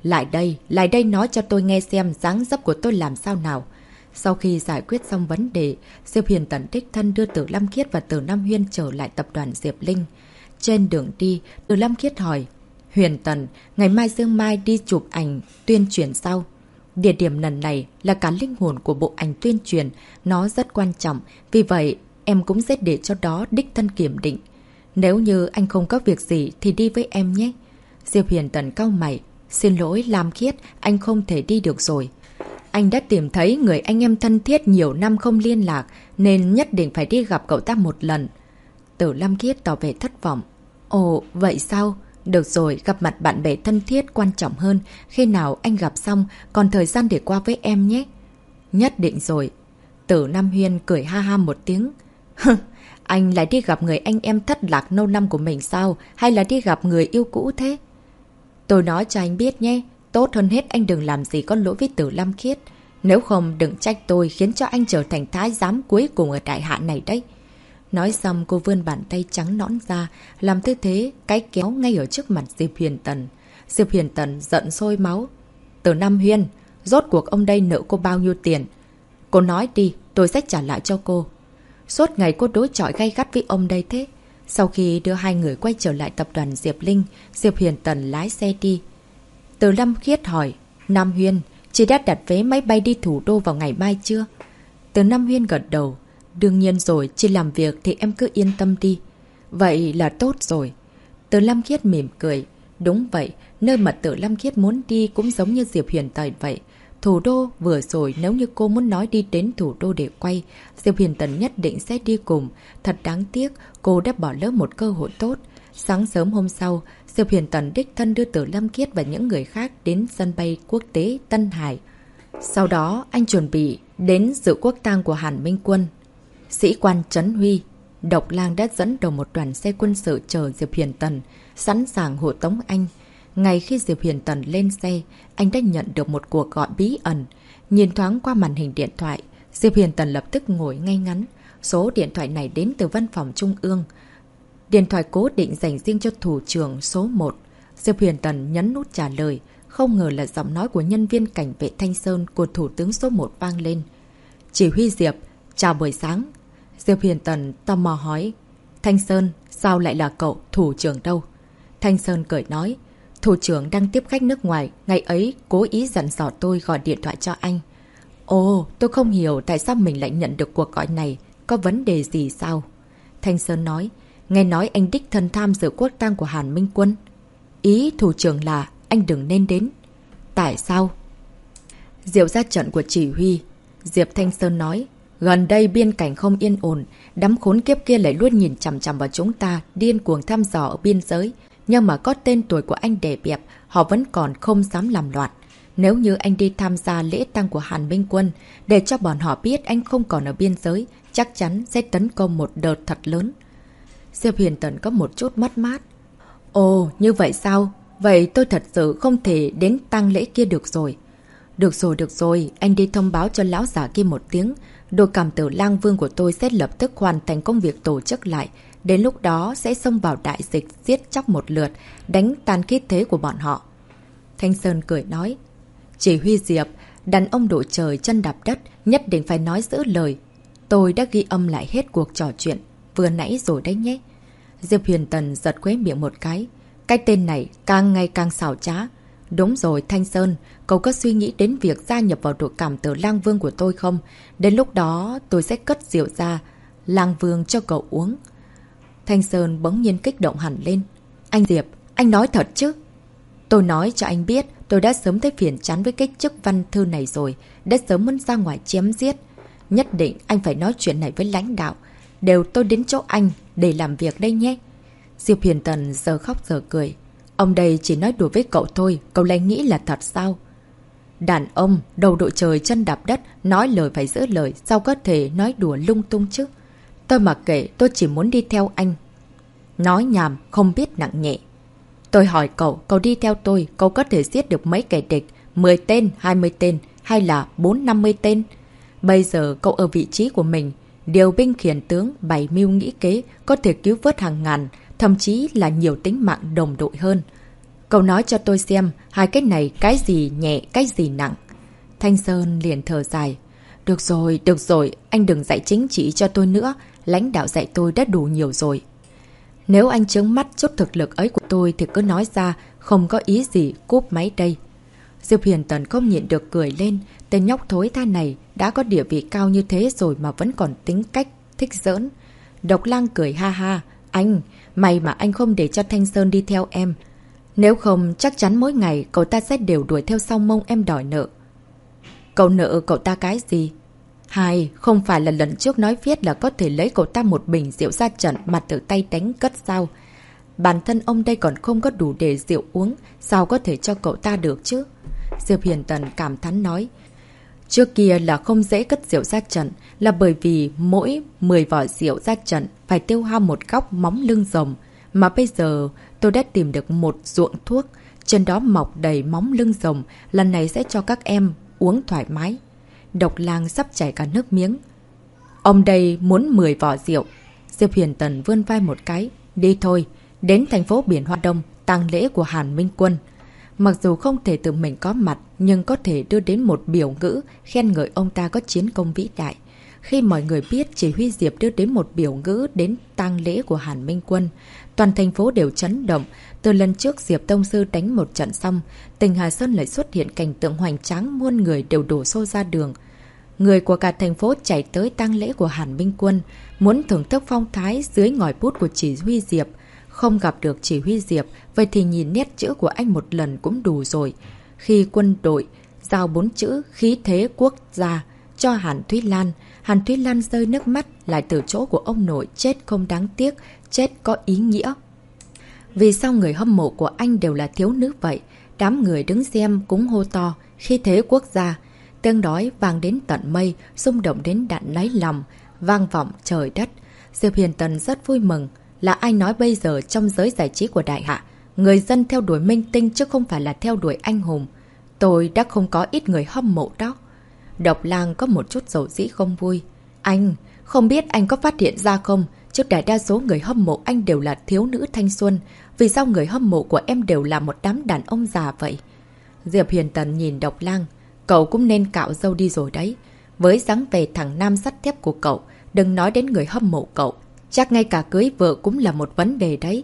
Lại đây nói cho tôi nghe xem dáng dấp của tôi làm sao nào. Sau khi giải quyết xong vấn đề, Diệp Huyền Tần đích thân đưa Từ Lam Khiết và Từ Nam Huyên trở lại tập đoàn Diệp Linh. Trên đường đi, Từ Lam Khiết hỏi. Huyền Tần, ngày mai Dương Mai đi chụp ảnh tuyên truyền sau. Địa điểm lần này là cả linh hồn của bộ ảnh tuyên truyền, nó rất quan trọng, vì vậy em cũng sẽ để cho đó đích thân kiểm định. Nếu như anh không có việc gì thì đi với em nhé. Diệp Huyền Tần cau mày. Xin lỗi Lam Khiết, anh không thể đi được rồi. Anh đã tìm thấy người anh em thân thiết nhiều năm không liên lạc, nên nhất định phải đi gặp cậu ta một lần. Từ Lam Khiết tỏ vẻ thất vọng. Ồ, vậy sao? Được rồi, gặp mặt bạn bè thân thiết quan trọng hơn. Khi nào anh gặp xong, còn thời gian để qua với em nhé. Nhất định rồi. Từ Nam Huyên cười ha ha một tiếng. Anh lại đi gặp người anh em thất lạc lâu năm của mình sao? Hay là đi gặp người yêu cũ thế? Tôi nói cho anh biết nhé. Tốt hơn hết anh đừng làm gì có lỗi với Từ Lam Khiết. Nếu không đừng trách tôi khiến cho anh trở thành thái giám cuối cùng ở đại hạ này đấy. Nói xong cô vươn bàn tay trắng nõn ra, làm tư thế cái kéo ngay ở trước mặt Diệp Huyền Tần. Diệp Huyền Tần giận sôi máu. Từ Nam Huyên, rốt cuộc ông đây nợ cô bao nhiêu tiền? Cô nói đi, tôi sẽ trả lại cho cô. Suốt ngày cô đối chọi gay gắt với ông đây thế. Sau khi đưa hai người quay trở lại tập đoàn Diệp Linh, Diệp Huyền Tần lái xe đi. Từ Lâm Khiết hỏi, Nam Huyên, chị đã đặt vé máy bay đi thủ đô vào ngày mai chưa? Từ Nam Huyên gật đầu. Đương nhiên rồi, chị làm việc thì em cứ yên tâm đi. Vậy là tốt rồi. Từ Lâm Khiết mỉm cười. Đúng vậy, nơi mà Từ Lâm Khiết muốn đi cũng giống như Diệp Huyền Tần vậy. Thủ đô vừa rồi, nếu như cô muốn nói đi đến thủ đô để quay, Diệp Huyền Tần nhất định sẽ đi cùng. Thật đáng tiếc, cô đã bỏ lỡ một cơ hội tốt. Sáng sớm hôm sau, Diệp Huyền Tần đích thân đưa Từ Lâm Khiết và những người khác đến sân bay quốc tế Tân Hải. Sau đó, anh chuẩn bị đến dự quốc tang của Hàn Minh Quân. Sĩ quan Trấn Huy, Độc Lang đã dẫn đầu một đoàn xe quân sự chờ Diệp Huyền Tần, sẵn sàng hộ tống anh. Ngay khi Diệp Huyền Tần lên xe, anh đã nhận được một cuộc gọi bí ẩn. Nhìn thoáng qua màn hình điện thoại, Diệp Huyền Tần lập tức ngồi ngay ngắn. Số điện thoại này đến từ văn phòng trung ương. Điện thoại cố định dành riêng cho thủ trưởng số 1. Diệp Huyền Tần nhấn nút trả lời. Không ngờ là giọng nói của nhân viên cảnh vệ Thanh Sơn của thủ tướng số 1 vang lên. Chỉ huy Diệp, chào buổi sáng. Diệp Huyền Tần tò mò hỏi. Thanh Sơn, sao lại là cậu, thủ trưởng đâu? Thanh Sơn cười nói. Thủ trưởng đang tiếp khách nước ngoài, ngày ấy cố ý dặn dò tôi gọi điện thoại cho anh. Ồ, tôi không hiểu tại sao mình lại nhận được cuộc gọi này, có vấn đề gì sao? Thanh Sơn nói, nghe nói anh đích thân tham dự quốc tang của Hàn Minh Quân. Ý thủ trưởng là anh đừng nên đến. Tại sao? Diệu ra trận của chỉ huy. Diệp Thanh Sơn nói, gần đây biên cảnh không yên ổn, đám khốn kiếp kia lại luôn nhìn chằm chằm vào chúng ta, điên cuồng thăm dò ở biên giới. Nhưng mà có tên tuổi của anh đè bẹp, họ vẫn còn không dám làm loạn. Nếu như anh đi tham gia lễ tang của Hàn Minh Quân, để cho bọn họ biết anh không còn ở biên giới, chắc chắn sẽ tấn công một đợt thật lớn. Diệp Huyền Tần có một chút mất mát. Ồ, như vậy sao? Vậy tôi thật sự không thể đến tang lễ kia được rồi. Được rồi, anh đi thông báo cho lão giả kia một tiếng. Đội cảm tử lang vương của tôi sẽ lập tức hoàn thành công việc tổ chức lại. Đến lúc đó sẽ xông vào đại dịch, giết chóc một lượt, đánh tan khí thế của bọn họ. Thanh Sơn cười nói, chỉ huy Diệp, đàn ông đội trời chân đạp đất, nhất định phải nói giữ lời. Tôi đã ghi âm lại hết cuộc trò chuyện vừa nãy rồi đấy nhé. Diệp Huyền Tần giật khóe miệng một cái. Cái tên này càng ngày càng xảo trá. Đúng rồi Thanh Sơn, cậu có suy nghĩ đến việc gia nhập vào đội cảm tử lang vương của tôi không? Đến lúc đó tôi sẽ cất rượu ra lang vương cho cậu uống. Thanh Sơn bỗng nhiên kích động hẳn lên. Anh Diệp, anh nói thật chứ? Tôi nói cho anh biết, tôi đã sớm thấy phiền chán với cái chức văn thư này rồi, đã sớm muốn ra ngoài chém giết. Nhất định anh phải nói chuyện này với lãnh đạo. Đều tôi đến chỗ anh để làm việc đây nhé. Diệp Huyền Tần giờ khóc giờ cười. Ông đây chỉ nói đùa với cậu thôi, cậu lại nghĩ là thật sao? Đàn ông, đầu đội trời chân đạp đất, nói lời phải giữ lời, sao có thể nói đùa lung tung chứ? Tôi mặc kệ, tôi chỉ muốn đi theo anh. Nói nhảm, không biết nặng nhẹ. Tôi hỏi cậu, cậu đi theo tôi, cậu có thể giết được mấy kẻ địch, 10 tên, 20 tên, hay là 4-50 tên? Bây giờ cậu ở vị trí của mình, điều binh khiển tướng, bày mưu nghĩ kế, có thể cứu vớt hàng ngàn, thậm chí là nhiều tính mạng đồng đội hơn. Cậu nói cho tôi xem, hai cái này cái gì nhẹ, cái gì nặng? Thanh Sơn liền thở dài. Được rồi, anh đừng dạy chính trị cho tôi nữa, lãnh đạo dạy tôi đã đủ nhiều rồi. Nếu anh trướng mắt chút thực lực ấy của tôi thì cứ nói ra, không có ý gì, cúp máy đây. Diệp Huyền Tần không nhịn được cười lên, tên nhóc thối tha này đã có địa vị cao như thế rồi mà vẫn còn tính cách thích giỡn. Độc Lang cười ha ha, anh, may mà anh không để cho Thanh Sơn đi theo em. Nếu không chắc chắn mỗi ngày cậu ta sẽ đều đuổi theo sau mông em đòi nợ. Cậu nợ cậu ta cái gì? Hai, không phải là lần trước nói viết là có thể lấy cậu ta một bình rượu ra trận mà tự tay đánh cất sao? Bản thân ông đây còn không có đủ để rượu uống, sao có thể cho cậu ta được chứ? Diệp Huyền Tần cảm thán nói. Trước kia là không dễ cất rượu ra trận là bởi vì mỗi 10 vỏ rượu ra trận phải tiêu hao một góc móng lưng rồng. Mà bây giờ tôi đã tìm được một ruộng thuốc, trên đó mọc đầy móng lưng rồng, lần này sẽ cho các em uống thoải mái. Độc Lang sắp chảy cả nước miếng. Ông đây muốn 10 vỏ rượu. Diệp Huyền Tần vươn vai một cái. Đi thôi, đến thành phố Biển Hoa Đông, tang lễ của Hàn Minh Quân. Mặc dù không thể tự mình có mặt, nhưng có thể đưa đến một biểu ngữ khen ngợi ông ta có chiến công vĩ đại. Khi mọi người biết chỉ huy Diệp đưa đến một biểu ngữ đến tang lễ của Hàn Minh Quân, toàn thành phố đều chấn động. Từ lần trước Diệp Tông Sư đánh một trận xong, tỉnh Hà Sơn lại xuất hiện cảnh tượng hoành tráng, muôn người đều đổ xô ra đường. Người của cả thành phố chạy tới tang lễ của Hàn Minh Quân, muốn thưởng thức phong thái dưới ngòi bút của chỉ huy Diệp. Không gặp được chỉ huy Diệp, vậy thì nhìn nét chữ của anh một lần cũng đủ rồi. Khi quân đội giao 4 chữ khí thế quốc gia cho Hàn Thúy Lan rơi nước mắt lại từ chỗ của ông nội. Chết không đáng tiếc, chết có ý nghĩa. Vì sao người hâm mộ của anh đều là thiếu nữ vậy? Đám người đứng xem cũng hô to khí thế quốc gia. Tiếng đói vang đến tận mây, rung động đến đạn đáy lòng, vang vọng trời đất. Diệp Huyền Tần rất vui mừng. Là ai nói bây giờ trong giới giải trí của Đại Hạ, người dân theo đuổi minh tinh chứ không phải là theo đuổi anh hùng. Tôi đã không có ít người hâm mộ đó. Độc Lang có một chút dầu dĩ không vui. Anh, không biết anh có phát hiện ra không? Trước đại đa số người hâm mộ anh đều là thiếu nữ thanh xuân. Vì sao người hâm mộ của em đều là một đám đàn ông già vậy? Diệp Huyền Tần nhìn Độc Lang. Cậu cũng nên cạo râu đi rồi đấy. Với dáng vẻ thằng nam sắt thép của cậu, đừng nói đến người hâm mộ cậu. Chắc ngay cả cưới vợ cũng là một vấn đề đấy.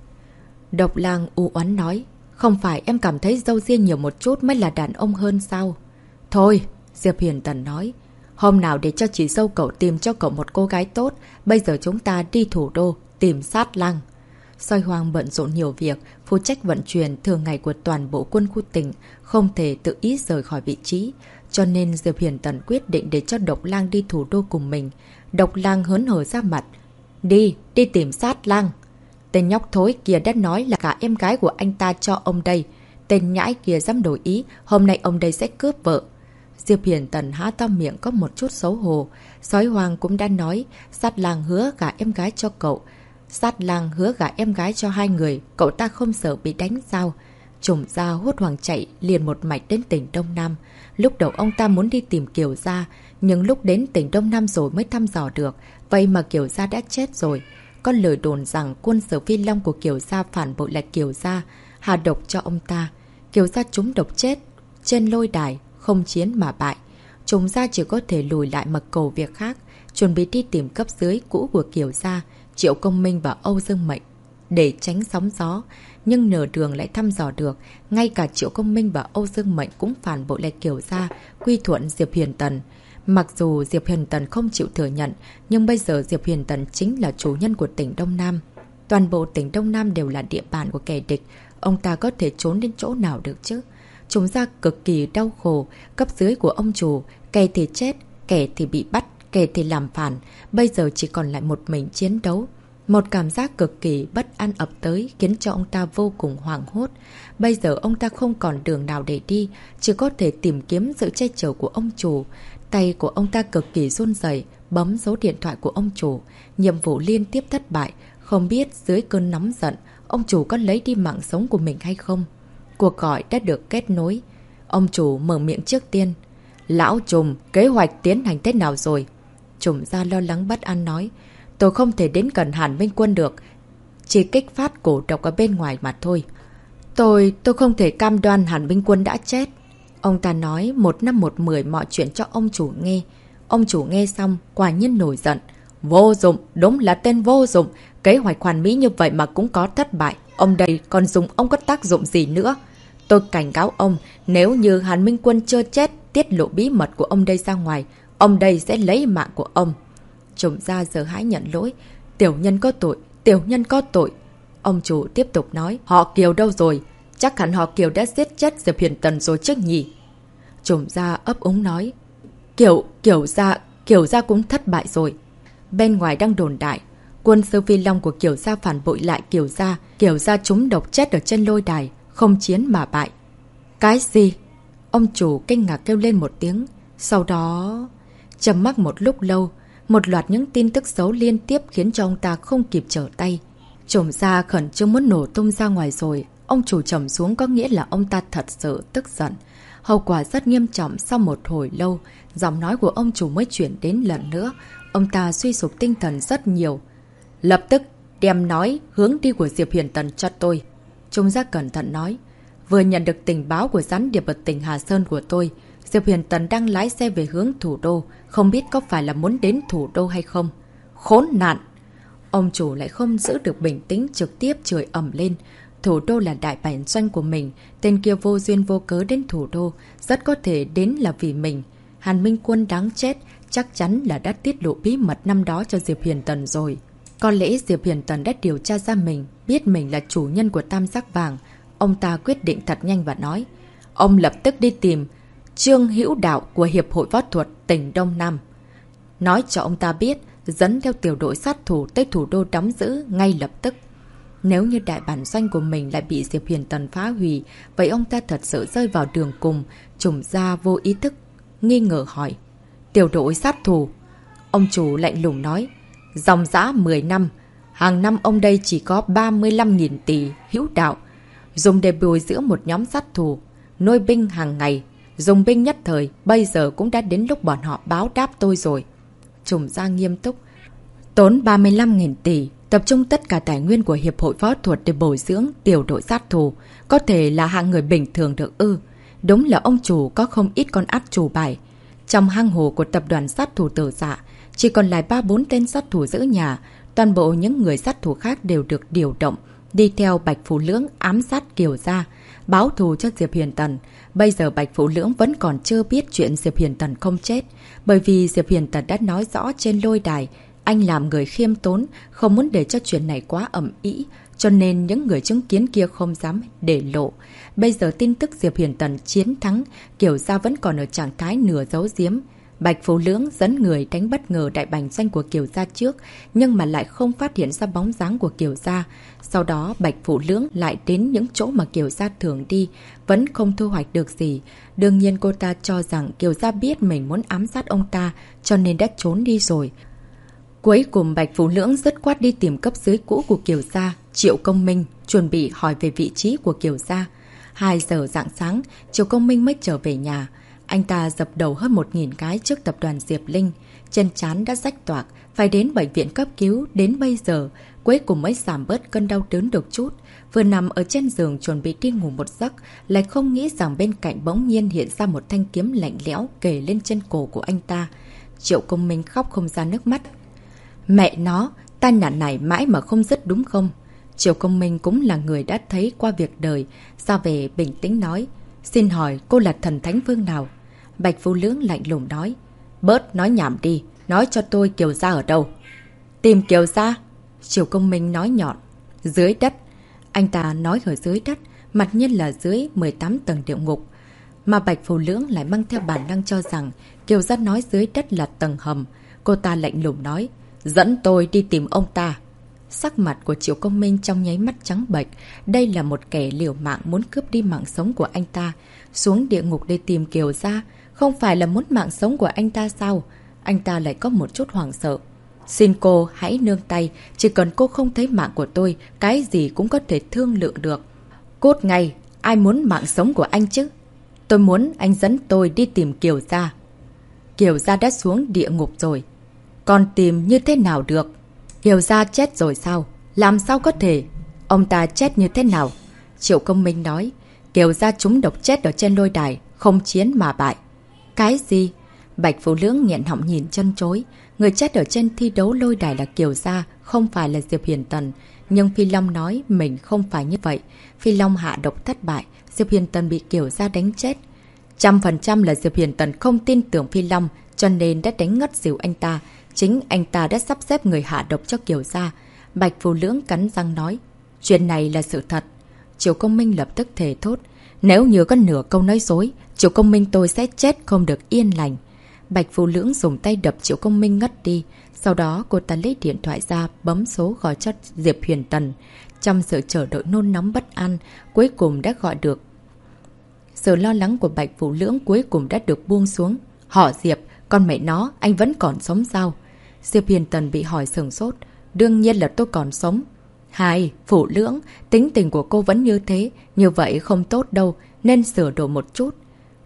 Độc Lang u oán nói. Không phải em cảm thấy râu riêng nhiều một chút mới là đàn ông hơn sao? Thôi, Diệp Huyền Tần nói. Hôm nào để cho chị dâu cậu tìm cho cậu một cô gái tốt. Bây giờ chúng ta đi thủ đô tìm Sát Lang. Soi Hoang bận rộn nhiều việc, phụ trách vận chuyển thường ngày của toàn bộ quân khu tỉnh, không thể tự ý rời khỏi vị trí. Cho nên Diệp Huyền Tần quyết định để cho Độc Lang đi thủ đô cùng mình. Độc Lang hớn hở ra mặt. Đi tìm Sát Lang. Tên nhóc thối kia đã nói là cả em gái của anh ta cho ông đây. Tên nhãi kia dám đổi ý, hôm nay ông đây sẽ cướp vợ. Diệp Huyền Tần há to miệng có một chút xấu hổ. Sói Hoang cũng đã nói, Sát Lang hứa gả em gái cho cậu. Sát Lang hứa gả em gái cho hai người, cậu ta không sợ bị đánh sao? Trùng Gia hốt hoảng chạy liền một mạch đến tỉnh Đông Nam. Lúc đầu ông ta muốn đi tìm Kiều Gia, nhưng lúc đến tỉnh Đông Nam rồi mới thăm dò được. Vậy mà Kiều Gia đã chết rồi. Có lời đồn rằng quân Sở Phi Long của Kiều Gia phản bội lại Kiều Gia, hạ độc cho ông ta. Kiều Gia trúng độc chết trên lôi đài, không chiến mà bại. Trùng Gia chỉ có thể lùi lại mà cầu việc khác, chuẩn bị đi tìm cấp dưới cũ của Kiều Gia, Triệu Công Minh và Âu Dương Mệnh, để tránh sóng gió. Nhưng nửa đường lại thăm dò được, ngay cả Triệu Công Minh và Âu Dương Mệnh cũng phản bội lại Kiều Gia, quy thuận Diệp Huyền Tần. Mặc dù Diệp Huyền Tần không chịu thừa nhận, nhưng bây giờ Diệp Huyền Tần chính là chủ nhân của tỉnh Đông Nam. Toàn bộ tỉnh Đông Nam đều là địa bàn của kẻ địch, ông ta có thể trốn đến chỗ nào được chứ? Chúng ra cực kỳ đau khổ, cấp dưới của ông chủ, kẻ thì chết, kẻ thì bị bắt, kẻ thì làm phản, bây giờ chỉ còn lại một mình chiến đấu. Một cảm giác cực kỳ bất an ập tới khiến cho ông ta vô cùng hoảng hốt. Bây giờ ông ta không còn đường nào để đi, chỉ có thể tìm kiếm sự che chở của ông chủ. Tay của ông ta cực kỳ run rẩy, bấm số điện thoại của ông chủ. Nhiệm vụ liên tiếp thất bại, không biết dưới cơn nóng giận, ông chủ có lấy đi mạng sống của mình hay không. Cuộc gọi đã được kết nối. Ông chủ mở miệng trước tiên. Lão Trùm, kế hoạch tiến hành thế nào rồi? Trùm Gia lo lắng bất an nói. Tôi không thể đến gần Hàn Minh Quân được, chỉ kích phát cổ độc ở bên ngoài mà thôi. Tôi không thể cam đoan Hàn Minh Quân đã chết. Ông ta nói một năm một mười mọi chuyện cho ông chủ nghe. Ông chủ nghe xong quả nhiên nổi giận. Vô dụng, đúng là tên vô dụng. Kế hoạch hoàn mỹ như vậy mà cũng có thất bại. Ông đây còn dùng ông có tác dụng gì nữa? Tôi cảnh cáo ông, nếu như Hàn Minh Quân chưa chết, tiết lộ bí mật của ông đây ra ngoài, ông đây sẽ lấy mạng của ông. Trùm Gia giờ hãi nhận lỗi. Tiểu nhân có tội, tiểu nhân có tội. Ông chủ tiếp tục nói. Họ Kiều đâu rồi? Chắc hẳn họ Kiều đã giết chết Diệp Huyền Tần rồi chứ nhỉ? Trùm Gia ấp úng nói. Kiều Gia cũng thất bại rồi. Bên ngoài đang đồn đại, quân Sư Phi Long của Kiều Gia phản bội lại Kiều Gia. Kiều Gia trúng độc chết ở trên lôi đài, không chiến mà bại. Cái gì? Ông chủ kinh ngạc kêu lên một tiếng. Sau đó trầm mặc một lúc lâu, một loạt những tin tức xấu liên tiếp khiến cho ông ta không kịp trở tay. Trùm Gia khẩn trương muốn nổ tung ra ngoài rồi. Ông chủ trầm xuống có nghĩa là ông ta thật sự tức giận. Hậu quả rất nghiêm trọng. Sau một hồi lâu, giọng nói của ông chủ mới chuyển đến lần nữa. Ông ta suy sụp tinh thần rất nhiều. Lập tức đem nói hướng đi của Diệp Huyền Tần cho tôi. Trung Gia cẩn thận nói. Vừa nhận được tình báo của gián điệp ở tỉnh Hà Sơn của tôi. Diệp Huyền Tần đang lái xe về hướng thủ đô. Không biết có phải là muốn đến thủ đô hay không. Khốn nạn! Ông chủ lại không giữ được bình tĩnh, trực tiếp chửi ầm lên. Thủ đô là đại bản doanh của mình. Tên kia vô duyên vô cớ đến thủ đô. Rất có thể đến là vì mình. Hàn Minh Quân đáng chết. Chắc chắn là đã tiết lộ bí mật năm đó cho Diệp Huyền Tần rồi. Có lẽ Diệp Huyền Tần đã điều tra ra mình. Biết mình là chủ nhân của Tam Giác Vàng. Ông ta quyết định thật nhanh và nói. Ông lập tức đi tìm Trương Hữu Đạo của Hiệp hội Võ thuật tỉnh Đông Nam. Nói cho ông ta biết, dẫn theo tiểu đội sát thủ tới thủ đô đóng giữ ngay lập tức. Nếu như đại bản doanh của mình lại bị Diệp Huyền Tần phá hủy, vậy ông ta thật sự rơi vào đường cùng. Trùng Gia vô ý thức, nghi ngờ hỏi. Tiểu đội sát thủ. Ông chủ lạnh lùng nói. Dòng dã 10 năm, hàng năm ông đây chỉ có 35.000 tỷ hữu đạo. Dùng để bồi dưỡng một nhóm sát thủ, nuôi binh hàng ngày. Dùng binh nhất thời, bây giờ cũng đã đến lúc bọn họ báo đáp tôi rồi. Trùng Gia nghiêm túc. Tốn 35.000 tỷ, tập trung tất cả tài nguyên của Hiệp hội Võ thuật để bồi dưỡng tiểu đội sát thủ. Có thể là hạng người bình thường được ư. Đúng là ông chủ có không ít con át chủ bài. Trong hang hồ của tập đoàn sát thủ Tử Dạ, chỉ còn lại 3-4 tên sát thủ giữ nhà. Toàn bộ những người sát thủ khác đều được điều động, đi theo Bạch Phủ Lưỡng ám sát Kiều Gia, báo thù cho Diệp Huyền Tần. Bây giờ Bạch Phủ Lưỡng vẫn còn chưa biết chuyện Diệp Huyền Tần không chết. Bởi vì Diệp Huyền Tần đã nói rõ trên lôi đài, anh làm người khiêm tốn, không muốn để cho chuyện này quá ầm ĩ, cho nên những người chứng kiến kia không dám để lộ. Bây giờ tin tức Diệp Huyền Tần chiến thắng, Kiều Gia vẫn còn ở trạng thái nửa giấu giếm. Bạch Phủ Lưỡng dẫn người đánh bất ngờ đại bành doanh của Kiều Gia trước, nhưng mà lại không phát hiện ra bóng dáng của Kiều Gia. Sau đó Bạch Phủ Lưỡng lại đến những chỗ mà Kiều Gia thường đi, vẫn không thu hoạch được gì. Đương nhiên cô ta cho rằng Kiều Gia biết mình muốn ám sát ông ta, cho nên đã trốn đi rồi. Cuối cùng Bạch Phủ Lưỡng dứt khoát đi tìm cấp dưới cũ của Kiều Gia, Triệu Công Minh, chuẩn bị hỏi về vị trí của Kiều Gia. 2 giờ rạng sáng, Triệu Công Minh mới trở về nhà. Anh ta dập đầu hơn 1.000 cái trước tập đoàn Diệp Linh. Chân trán đã rách toạc, phải đến bệnh viện cấp cứu. Đến bây giờ, cuối cùng mới giảm bớt cơn đau đớn được chút. Vừa nằm ở trên giường chuẩn bị đi ngủ một giấc, lại không nghĩ rằng bên cạnh bỗng nhiên hiện ra một thanh kiếm lạnh lẽo kề lên chân cổ của anh ta. Triệu Công Minh khóc không ra nước mắt. Mẹ nó, tai nạn này mãi mà không dứt đúng không? Triệu Công Minh cũng là người đã thấy qua việc đời, ra về bình tĩnh nói. Xin hỏi cô là thần thánh phương nào? Bạch Phủ Lưỡng lạnh lùng nói. Bớt nói nhảm đi, nói cho tôi Kiều Gia ở đâu? Tìm Kiều Gia? Triệu Công Minh nói nhọn. Dưới đất. Anh ta nói ở dưới đất, mặt nhiên là dưới 18 tầng địa ngục. Mà Bạch Phủ Lưỡng lại mang theo bản năng cho rằng Kiều Gia nói dưới đất là tầng hầm. Cô ta lạnh lùng nói. Dẫn tôi đi tìm ông ta. Sắc mặt của Triệu Công Minh trong nháy mắt trắng bệch. Đây là một kẻ liều mạng muốn cướp đi mạng sống của anh ta. Xuống địa ngục để tìm Kiều Gia, không phải là muốn mạng sống của anh ta sao? Anh ta lại có một chút hoảng sợ. Xin cô hãy nương tay, chỉ cần cô không thấy mạng của tôi, cái gì cũng có thể thương lượng được. Cốt ngay, ai muốn mạng sống của anh chứ? Tôi muốn anh dẫn tôi đi tìm Kiều Gia. Kiều Gia đã xuống địa ngục rồi. Còn tìm như thế nào được? Kiều Gia chết rồi sao? Làm sao có thể? Ông ta chết như thế nào? Triệu Công Minh nói. Kiều Gia trúng độc chết ở trên lôi đài, không chiến mà bại. Cái gì? Bạch Phủ Lưỡng nghẹn họng nhìn chân chối. Người chết ở trên thi đấu lôi đài là Kiều Gia, không phải là Diệp Huyền Tần. Nhưng Phi Long nói mình không phải như vậy. Phi Long hạ độc thất bại, Diệp Huyền Tần bị Kiều Gia đánh chết. 100% là Diệp Huyền Tần không tin tưởng Phi Long, cho nên đã đánh ngất xỉu anh ta. Chính anh ta đã sắp xếp người hạ độc cho Kiều Gia. Bạch Phủ Lưỡng cắn răng nói. Chuyện này là sự thật. Triệu Công Minh lập tức thề thốt. Nếu như có nửa câu nói dối, Triệu Công Minh tôi sẽ chết không được yên lành. Bạch Phủ Lưỡng dùng tay đập Triệu Công Minh ngất đi. Sau đó cô ta lấy điện thoại ra, bấm số gọi cho Diệp Huyền Tần. Trong sự chờ đợi nôn nóng bất an, cuối cùng đã gọi được. Sự lo lắng của Bạch Phủ Lưỡng cuối cùng đã được buông xuống. Họ Diệp, con mẹ nó, anh vẫn còn sống sao? Diệp Huyền Tần bị hỏi sửng sốt. Đương nhiên là tôi còn sống. Hai, Phủ Lưỡng, tính tình của cô vẫn như thế, như vậy không tốt đâu, nên sửa đổi một chút.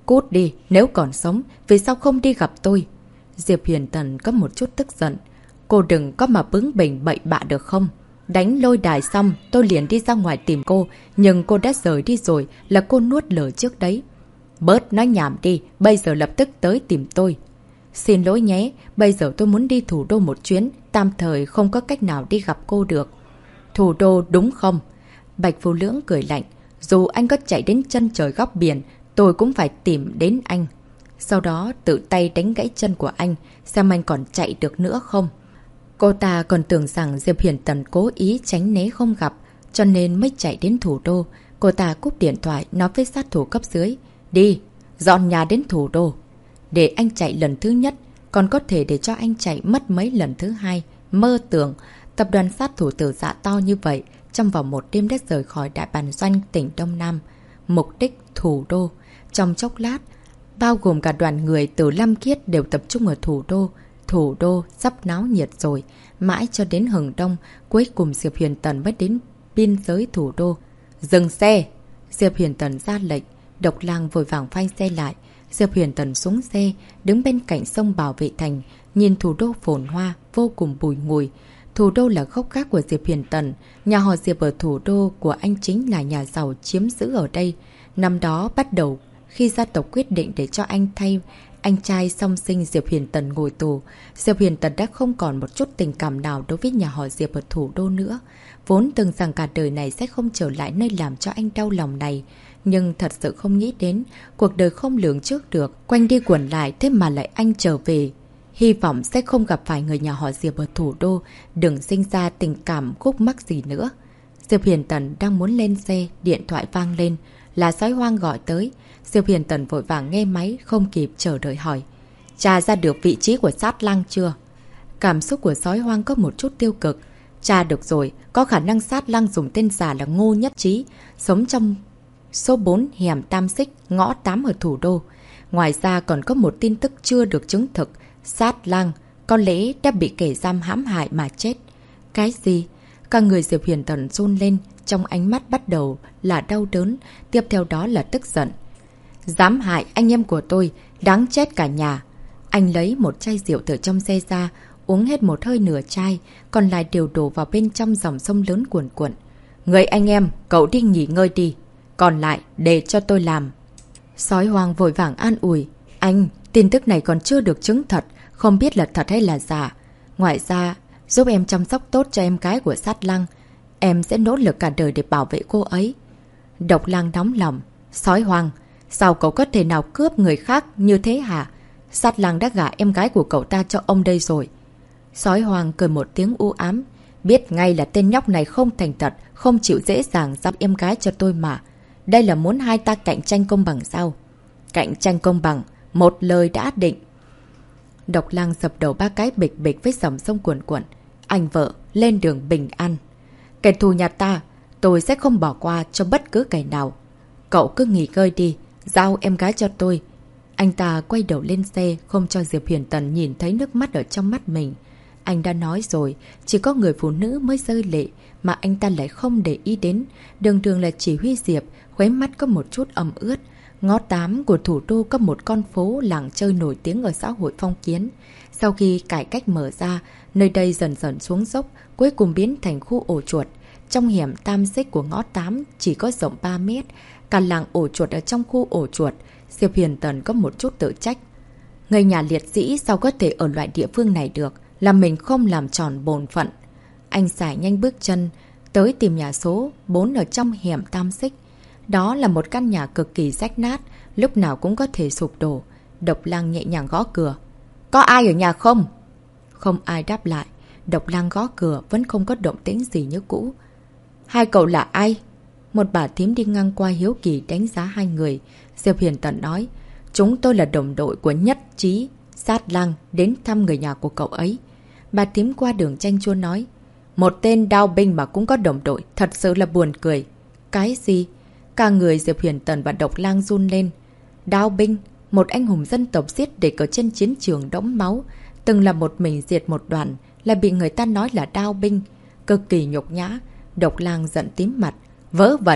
Cút đi, nếu còn sống, vì sao không đi gặp tôi? Diệp Huyền Tần có một chút tức giận. Cô đừng có mà bướng bỉnh bậy bạ được không? Đánh lôi đài xong, tôi liền đi ra ngoài tìm cô, nhưng cô đã rời đi rồi, là cô nuốt lời trước đấy. Bớt nói nhảm đi, bây giờ lập tức tới tìm tôi. Xin lỗi nhé, bây giờ tôi muốn đi thủ đô một chuyến, tạm thời không có cách nào đi gặp cô được. Thủ đô đúng không? Bạch Phú Lưỡng cười lạnh. Dù anh có chạy đến chân trời góc biển, tôi cũng phải tìm đến anh. Sau đó tự tay đánh gãy chân của anh, xem anh còn chạy được nữa không. Cô ta còn tưởng rằng Diệp Huyền Tần cố ý tránh né không gặp, cho nên mới chạy đến thủ đô. Cô ta cúp điện thoại nói với sát thủ cấp dưới. Đi, dọn nhà đến thủ đô. Để anh chạy lần thứ nhất, còn có thể để cho anh chạy mất mấy lần thứ hai. Mơ tưởng, tập đoàn sát thủ Tử Dạ to như vậy, trong vòng một đêm đã rời khỏi đại bản doanh tỉnh Đông Nam. Mục đích thủ đô. Trong chốc lát, bao gồm cả đoàn người từ Lam Kiết đều tập trung ở thủ đô. Thủ đô sắp náo nhiệt rồi. Mãi cho đến hừng đông, cuối cùng Diệp Huyền Tần mới đến biên giới thủ đô. Dừng xe! Diệp Huyền Tần ra lệnh. Độc Lang vội vàng phanh xe lại. Diệp Huyền Tần xuống xe, đứng bên cạnh sông Bảo Vệ Thành, nhìn thủ đô phồn hoa, vô cùng bùi ngùi. Thủ đô là gốc gác của Diệp Huyền Tần. Nhà họ Diệp ở thủ đô của anh chính là nhà giàu chiếm giữ ở đây. Năm đó bắt đầu, khi gia tộc quyết định để cho anh thay anh trai song sinh Diệp Huyền Tần ngồi tù, Diệp Huyền Tần đã không còn một chút tình cảm nào đối với nhà họ Diệp ở thủ đô nữa. Vốn tưởng rằng cả đời này sẽ không trở lại nơi làm cho anh đau lòng này. Nhưng thật sự không nghĩ đến, cuộc đời không lường trước được, quanh đi quẩn lại thế mà lại anh trở về. Hy vọng sẽ không gặp phải người nhà họ Diệp ở thủ đô, đừng sinh ra tình cảm khúc mắc gì nữa. Diệp Huyền Tần đang muốn lên xe, điện thoại vang lên, là Sói Hoang gọi tới. Diệp Huyền Tần vội vàng nghe máy, không kịp chờ đợi hỏi. Tra ra được vị trí của Sát Lang chưa? Cảm xúc của Sói Hoang có một chút tiêu cực. Tra được rồi, có khả năng Sát Lang dùng tên giả là Ngô Nhất Trí, sống trong số 4 hẻm Tam Xích, ngõ 8 ở thủ đô. Ngoài ra còn có một tin tức chưa được chứng thực. Sát Lang có lẽ đã bị kẻ giam hãm hại mà chết. Cái gì? Cả người Diệp Huyền Tần run lên, trong ánh mắt bắt đầu là đau đớn, tiếp theo đó là tức giận. Dám hại anh em của tôi, đáng chết cả nhà. Anh lấy một chai rượu từ trong xe ra, uống hết một hơi nửa chai, còn lại đều đổ vào bên trong dòng sông lớn cuồn cuộn. Người anh em, cậu đi nghỉ ngơi đi. Còn lại, để cho tôi làm. Sói Hoang vội vàng an ủi. Anh, tin tức này còn chưa được chứng thật, không biết là thật hay là giả. Ngoài ra, giúp em chăm sóc tốt cho em gái của Sát Lang. Em sẽ nỗ lực cả đời để bảo vệ cô ấy. Độc Lang nóng lòng. Sói Hoang, sao cậu có thể nào cướp người khác như thế hả? Sát Lang đã gả em gái của cậu ta cho ông đây rồi. Sói Hoang cười một tiếng u ám. Biết ngay là tên nhóc này không thành thật, không chịu dễ dàng giao em gái cho tôi mà. Đây là muốn hai ta cạnh tranh công bằng sao? Cạnh tranh công bằng, một lời đã định. Độc Lang dập đầu ba cái bịch bịch với dòng sông cuồn cuộn. Anh vợ, lên đường bình an. Kẻ thù nhà ta, tôi sẽ không bỏ qua cho bất cứ kẻ nào. Cậu cứ nghỉ ngơi đi, giao em gái cho tôi. Anh ta quay đầu lên xe, không cho Diệp Huyền Tần nhìn thấy nước mắt ở trong mắt mình. Anh đã nói rồi, chỉ có người phụ nữ mới rơi lệ, mà anh ta lại không để ý đến. Đường đường là chỉ huy Diệp, khóe mắt có một chút ẩm ướt. Ngõ 8 của thủ đô có một con phố làng chơi nổi tiếng ở xã hội phong kiến. Sau khi cải cách mở ra, nơi đây dần dần xuống dốc, cuối cùng biến thành khu ổ chuột. Trong hẻm Tam Xích của ngõ 8 chỉ có rộng 3 mét. Cả làng ổ chuột ở trong khu ổ chuột. Diệp Huyền Tần có một chút tự trách. Người nhà liệt sĩ sao có thể ở loại địa phương này được, là mình không làm tròn bổn phận. Anh xài nhanh bước chân, tới tìm nhà số 4 ở trong hẻm Tam Xích. Đó là một căn nhà cực kỳ rách nát, lúc nào cũng có thể sụp đổ. Độc Lang nhẹ nhàng gõ cửa. Có ai ở nhà không? Không ai đáp lại. Độc Lang gõ cửa vẫn không có động tĩnh gì như cũ. Hai cậu là ai? Một bà thím đi ngang qua hiếu kỳ đánh giá hai người. Diệp Huyền Tần nói. Chúng tôi là đồng đội của Nhất Trí, Sát Lang đến thăm người nhà của cậu ấy. Bà thím qua đường chanh chua nói. Một tên đao binh mà cũng có đồng đội, thật sự là buồn cười. Cái gì? Cả người Diệp Huyền Tần và Độc Lang run lên. Đao binh, một anh hùng dân tộc giết địch ở trên chiến trường đẫm máu, từng là một mình diệt một đoàn, lại bị người ta nói là đao binh, cực kỳ nhục nhã. Độc Lang giận tím mặt. Vớ vẩn,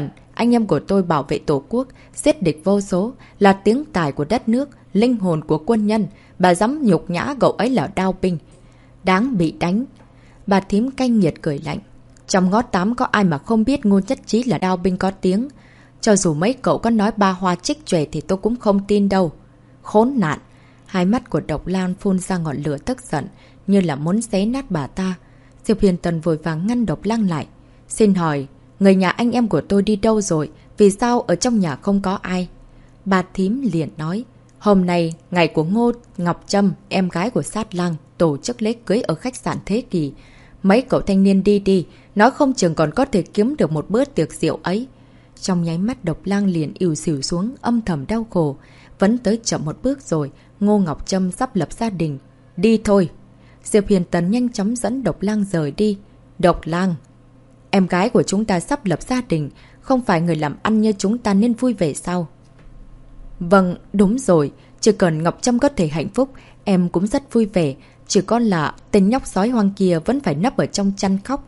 anh em của tôi bảo vệ tổ quốc, giết địch vô số, là tiếng tài của đất nước, linh hồn của quân nhân. Bà dám nhục nhã cậu ấy là đao binh, đáng bị đánh. Bà thím canh nghiệt cười lạnh. Trong ngõ tám có ai mà không biết Ngô Nhất Chí là đao binh có tiếng. Cho dù mấy cậu có nói ba hoa trích tròe thì tôi cũng không tin đâu. Khốn nạn! Hai mắt của Độc Lang phun ra ngọn lửa tức giận, như là muốn xé nát bà ta. Diệp Huyền Tần vội vàng ngăn Độc Lang lại. Xin hỏi, người nhà anh em của tôi đi đâu rồi? Vì sao ở trong nhà không có ai? Bà thím liền nói. Hôm nay, ngày của Ngô Ngọc Trâm, em gái của Sát Lang, tổ chức lễ cưới ở khách sạn Thế Kỷ. Mấy cậu thanh niên đi, nói không chừng còn có thể kiếm được một bữa tiệc rượu ấy. Trong nháy mắt Độc Lang liền ỉu xỉu xuống, âm thầm đau khổ. Vẫn tới chậm một bước rồi, Ngô Ngọc Trâm sắp lập gia đình. Đi thôi! Diệp Huyền Tần nhanh chóng dẫn Độc Lang rời đi. Độc Lang! Em gái của chúng ta sắp lập gia đình, không phải người làm ăn như chúng ta nên vui vẻ sao? Vâng, đúng rồi. Chỉ cần Ngọc Trâm có thể hạnh phúc, em cũng rất vui vẻ. Chỉ có là tên nhóc sói hoang kia vẫn phải nấp ở trong chăn khóc.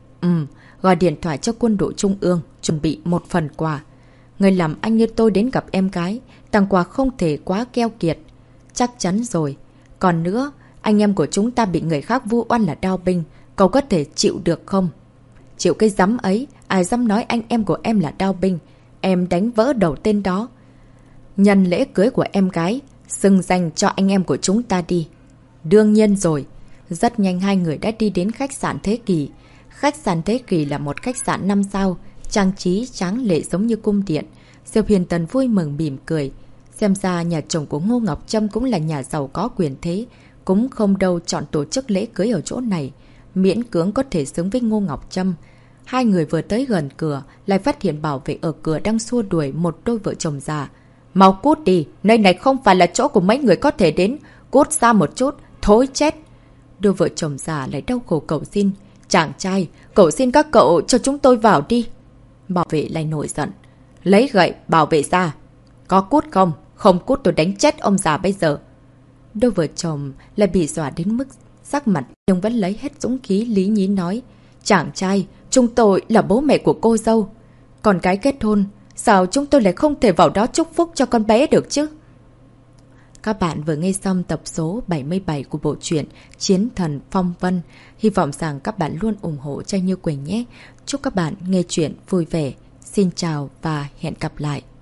Gọi điện thoại cho quân đội Trung ương, chuẩn bị một phần quà. Người làm anh như tôi đến gặp em gái, tặng quà không thể quá keo kiệt. Chắc chắn rồi. Còn nữa, anh em của chúng ta bị người khác vu oan là đao binh, cậu có thể chịu được không? Chịu cái dám ấy, ai dám nói anh em của em là đao binh. Em đánh vỡ đầu tên đó. Nhân lễ cưới của em gái, xưng danh cho anh em của chúng ta đi. Đương nhiên rồi. Rất nhanh hai người đã đi đến khách sạn Thế Kỷ. Khách sạn Thế Kỷ là một khách sạn 5 sao, trang trí tráng lệ giống như cung điện. Diệp Huyền Tần vui mừng mỉm cười. Xem ra nhà chồng của Ngô Ngọc Trâm cũng là nhà giàu có quyền thế, cũng không đâu chọn tổ chức lễ cưới ở chỗ này. Miễn cưỡng có thể xứng với Ngô Ngọc Trâm. Hai người vừa tới gần cửa, lại phát hiện bảo vệ ở cửa đang xua đuổi một đôi vợ chồng già. Mau cút đi, nơi này không phải là chỗ của mấy người có thể đến. Cút xa một chút, thối chết. Đôi vợ chồng già lại đau khổ cầu xin. Chàng trai, cậu xin các cậu cho chúng tôi vào đi. Bảo vệ lại nổi giận. Lấy gậy, bảo vệ ra. Có cút không? Không cút tôi đánh chết ông già bây giờ. Đôi vợ chồng lại bị dọa đến mức sắc mặt, nhưng vẫn lấy hết dũng khí lý nhí nói. Chàng trai, chúng tôi là bố mẹ của cô dâu. Còn cái kết hôn, sao chúng tôi lại không thể vào đó chúc phúc cho con bé được chứ? Các bạn vừa nghe xong tập số 77 của bộ truyện Chiến Thần Phong Vân. Hy vọng rằng các bạn luôn ủng hộ cho Như Quỳnh nhé. Chúc các bạn nghe chuyện vui vẻ. Xin chào và hẹn gặp lại.